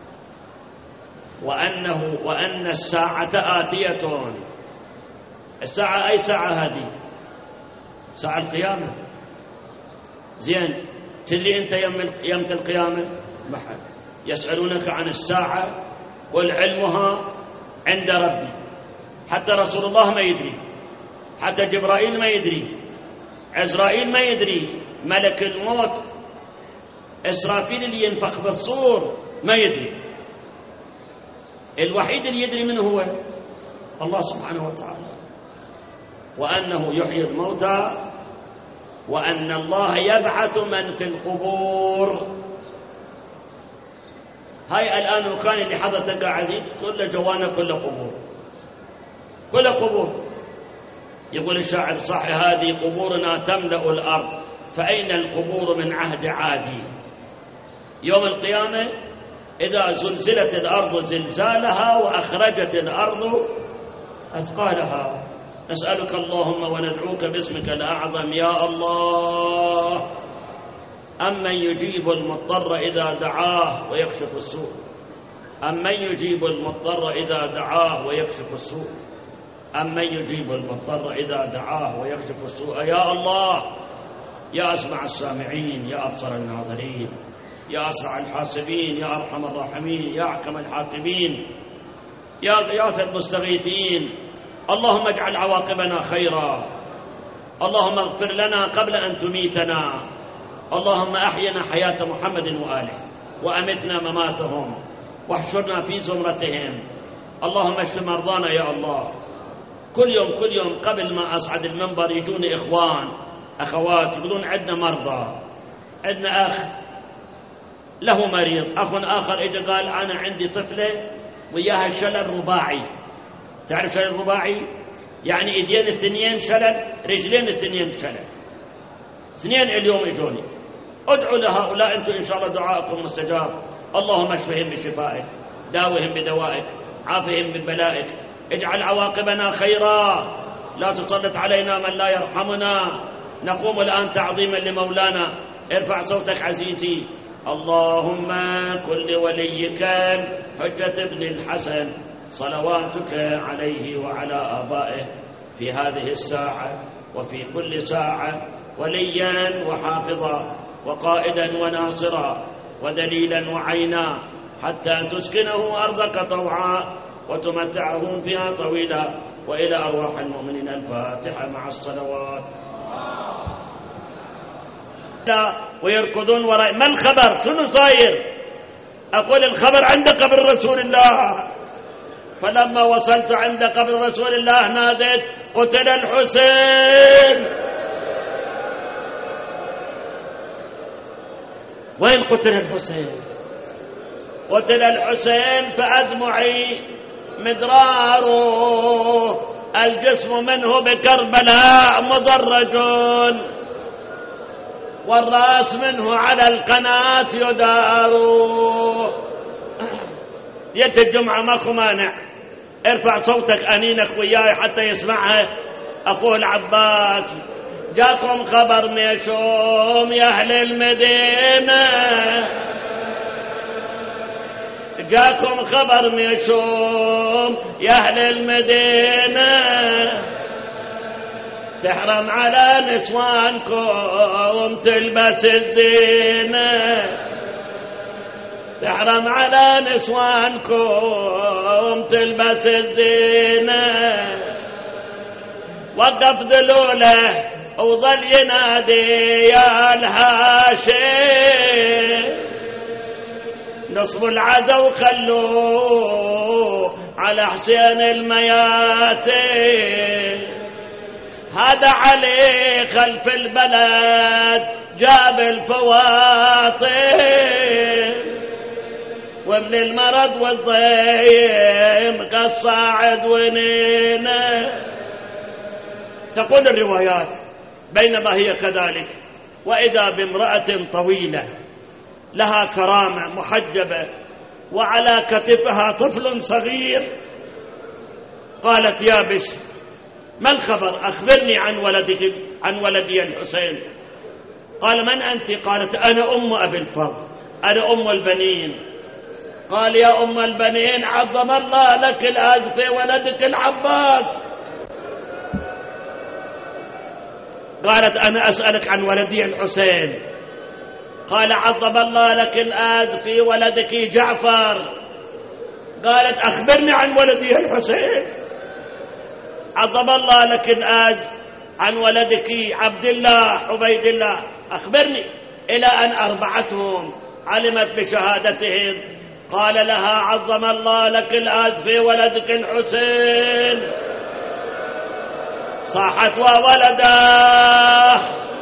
وأن الساعة آتية. الساعة أي ساعة هذه؟ ساعة القيامة. زين، تدري أنت يوم القيامة؟ بحر. يسألونك عن الساعة قل علمها عند ربي. حتى رسول الله ما يدري، حتى جبرائيل ما يدري، عزرائيل ما يدري، ملك الموت إسرافيل اللي ينفخ بالصور ما يدري. الوحيد اللي يدري منه هو الله سبحانه وتعالى. وأنه يحيي الموتى، وأن الله يبعث من في القبور. هاي الآن المكان اللي حضرتك قاعدين كله جوانا، كله قبور، كله قبور. يقول الشاعر صح هذه قبورنا تملأ الأرض، فأين القبور من عهد عادي؟ يوم القيامة إذا زلزلت الأرض زلزالها وأخرجت الأرض أثقالها. نسألك اللهم وندعوك باسمك الأعظم يا الله أمن يجيب المضطر إذا دعاه ويكشف السوء، أمن يجيب المضطر إذا دعاه ويكشف السوء، أمن يجيب المضطر إذا دعاه ويكشف السوء. يا الله، يا أسمع السامعين، يا أبصر الناظرين، يا أسرع الحاسبين، يا أرحم الراحمين، يا أحكم الحاكمين، يا غياث المستغيثين. اللهم اجعل عواقبنا خيرا، اللهم اغفر لنا قبل أن تميتنا، اللهم أحينا حياة محمد وآله وأمتنا مماتهم واحشرنا في زمرتهم. اللهم اشف مرضانا يا الله. كل يوم قبل ما أصعد المنبر يجوني إخوان أخوات يقولون عندنا مرضى، عندنا أخ له مريض، أخ آخر إجا قال أنا عندي طفلة وياها شلل رباعي. تعرف شلل رباعي؟ يعني إيدين التنين شلل، رجلين التنين شلل، اثنين اليوم يجوني. ادعوا لهؤلاء أنتم إن شاء الله دعاءكم مستجاب. اللهم اشفهم بشفائك، داوهم بدوائك، عافهم ببلائك، اجعل عواقبنا خيرا، لا تسلط علينا من لا يرحمنا. نقوم الآن تعظيما لمولانا. ارفع صوتك عزيزي. اللهم كن لوليك حجة ابن الحسن صلواتك عليه وعلى آبائه في هذه الساعة وفي كل ساعة وليا وحافظا وقائدا وناصرا ودليلا وعينا، حتى تسكنه أرضك طوعا وتمتعهم فيها طويلا. وإلى أرواح المؤمنين الفاتحة مع الصلوات. ويركضون وراء. ما الخبر؟ شنو صاير؟ أقول الخبر عند قبر رسول الله. فلما وصلت عند قبر رسول الله ناديت قتل الحسين. وين قتل الحسين؟ قتل الحسين فأدمعي مدرار، الجسم منه بكربلاء مضرج، والرأس منه على القناة يدار. يت الجمعة ماكو مانع، ارفع صوتك أنينك وياي حتى يسمعها أخوه العباس. جاكم خبر ميشوم يا أهل المدينة، جاكم خبر ميشوم يا أهل المدينة، تحرم على نسوانكم تلبس الزينة، تحرم على نسوانكم تلبس الزينة. وقف ذلوله وظل ينادي يا الهاشم، نصبوا العزا وخلوه على حسين المياتي. هذا علي خلف البلد جاب الفواطم، ومن المرض والضيم قصاعد ونينه. تقول الروايات بينما هي كذلك، وإذا بامرأة طويلة لها كرامة محجبة وعلى كتفها طفل صغير. قالت: يا بشر، ما الخبر؟ أخبرني عن ولدي الحسين. قال: من أنت؟ قالت: أنا أم أبي الفضل، أنا أم البنين. قال: يا أم البنين، عظم الله لك الأجر في ولدك العباس. قالت: أنا أسألك عن ولدي الحسين. قال: عظم الله لك الأجر في ولدك جعفر. قالت: أخبرني عن ولدي الحسين. عظم الله لك الأجر عن ولدك عبد الله عبيد الله، أخبرني. إلى أن أربعتهم علمت بشهادتهم. قال لها: عظم الله لك الأجر في ولدك الحسين. صاحت: وولده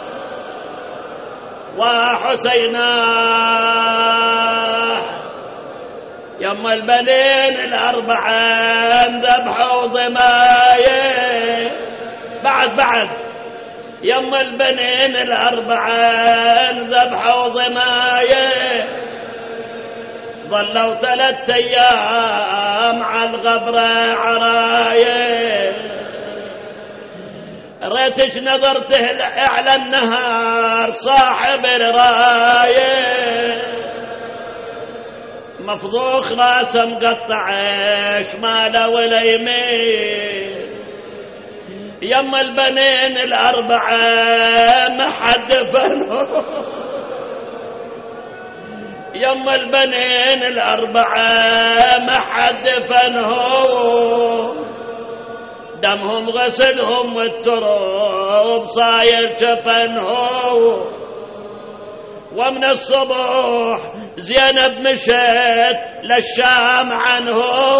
وحسيناه. يم البنين الأربعة ذبحوا ضمايه. بعد يم البنين الأربعة ذبحوا ضمايه. ظلوا 3 أيام على الغبرة عرايه. ريتش نظرته على النهار صاحب الرايه. مفضوخ راسه مقطع شماله ولا يمين. يم البنين الأربعة ما حد فنهم. يم البنين الأربعة ما حد فنهم. دمهم غسلهم والتراب صاير جفنهم. ومن الصبح زينب مشت للشام عنه.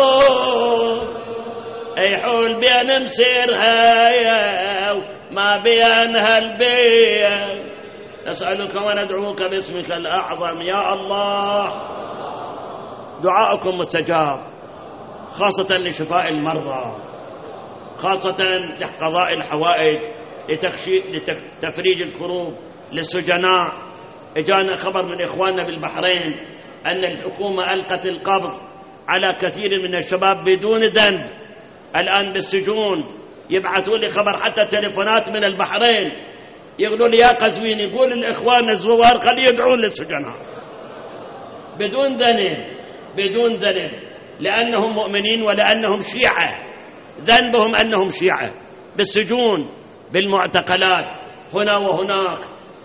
يحول بين مسيرها ما بينها البين. نسألك وندعوك باسمك الأعظم يا الله. دعاءكم مستجاب، خاصة لشفاء المرضى، خاصة لقضاء الحوائج، لتفريج الكروب، للسجناء. اجانا خبر من إخواننا بالبحرين أن الحكومة ألقت القبض على كثير من الشباب بدون ذنب الآن بالسجون. يبعثوا لي خبر حتى تليفونات من البحرين يقولوا لي: يا قزوين، يقول الإخوان الزوار خلي يدعون للسجناء بدون ذنب لأنهم مؤمنين ولأنهم شيعة. ذنبهم أنهم شيعة بالسجون بالمعتقلات هنا وهناك.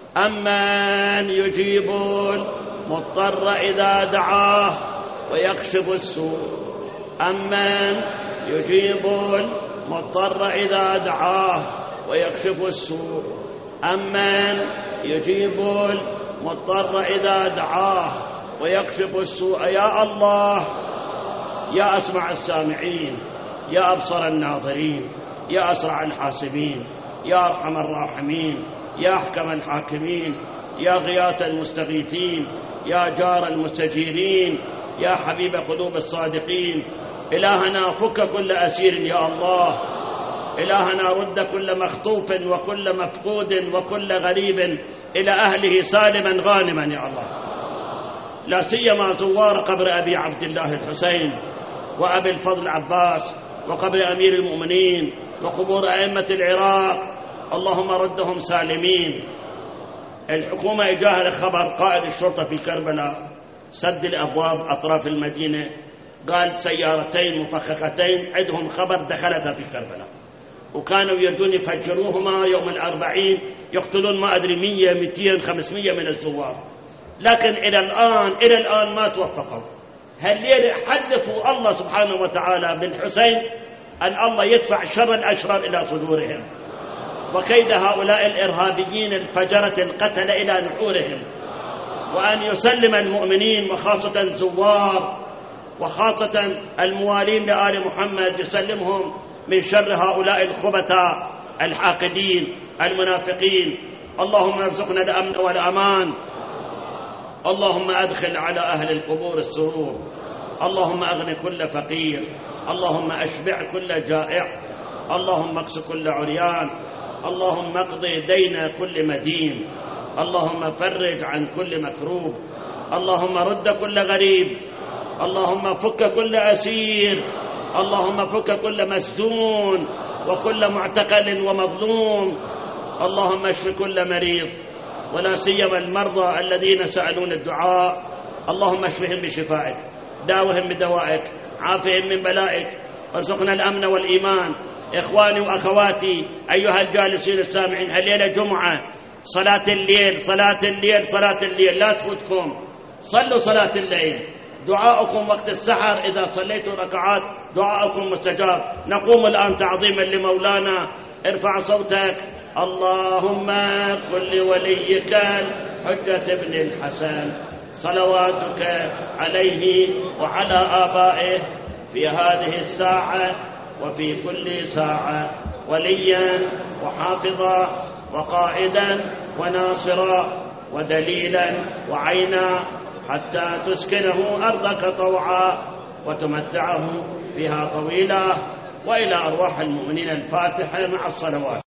أمن يجيب المضطر إذا دعاه ويكشف السوء. أمن يجيب المضطر إذا دعاه ويكشف السوء. أمن يجيب المضطر إذا دعاه ويكشف السوء. يا الله، يا أسمع السامعين، يا أبصر الناظرين، يا أسرع الحاسبين، يا أرحم الراحمين، يا أحكم الحاكمين، يا غياث المستغيثين، يا جار المستجيرين، يا حبيب قلوب الصادقين. إلهنا فك كل أسير يا الله. إلهنا رد كل مخطوف وكل مفقود وكل غريب إلى أهله سالما غانما يا الله. لا سيما زوار قبر أبي عبد الله الحسين وأبي الفضل عباس وقبر أمير المؤمنين وقبور أئمة العراق، اللهم ردهم سالمين. الحكومة إجاها الخبر قائد الشرطة في كربلاء سد الأبواب أطراف المدينة، قال 2 سيارتين مفخختين عندهم خبر دخلتها في كربلاء، وكانوا يردون يفجروهما يوم 40 يقتلون ما أدري 100 200 500 من الزوار. لكن إلى الآن ما توفقوا. هالليلة حلفوا الله سبحانه وتعالى بالحسين أن الله يدفع شر الأشرار إلى صدورهم وكيد هؤلاء الإرهابيين الفجرة القتل إلى نحورهم، وأن يسلم المؤمنين وخاصة الزوار وخاصة الموالين لآل محمد، يسلمهم من شر هؤلاء الخبثاء الحاقدين المنافقين. اللهم ارزقنا الأمن والأمان. اللهم أدخل على أهل القبور السرور. اللهم أغن كل فقير. اللهم أشبع كل جائع. اللهم اكس كل عريان. اللهم اقض دين كل مدين، اللهم فرج عن كل مكروب، اللهم رد كل غريب، اللهم فك كل أسير، اللهم فك كل مسجون وكل معتقل ومظلوم، اللهم اشف كل مريض ولا سيما المرضى الذين سألون الدعاء، اللهم اشفهم بشفائك، داوهم بدوائك، عافهم من بلائك، وارزقنا الأمن والإيمان. إخواني وأخواتي أيها الجالسين السامعين، الليلة جمعة، صلاة الليل صلاة الليل صلاة الليل، لا تفوتكم، صلوا صلاة الليل، دعاؤكم وقت السحر إذا صليتوا ركعات دعاؤكم مستجاب. نقوم الآن تعظيما لمولانا. ارفع صوتك. اللهم كن لوليك الحجة بن الحسن صلواتك عليه وعلى آبائه في هذه الساعة وفي كل ساعة وليا وحافظا وقائدا وناصرا ودليلا وعينا، حتى تسكنه أرضك طوعا وتمتعه فيها طويلا. وإلى أرواح المؤمنين الفاتحة مع الصلوات.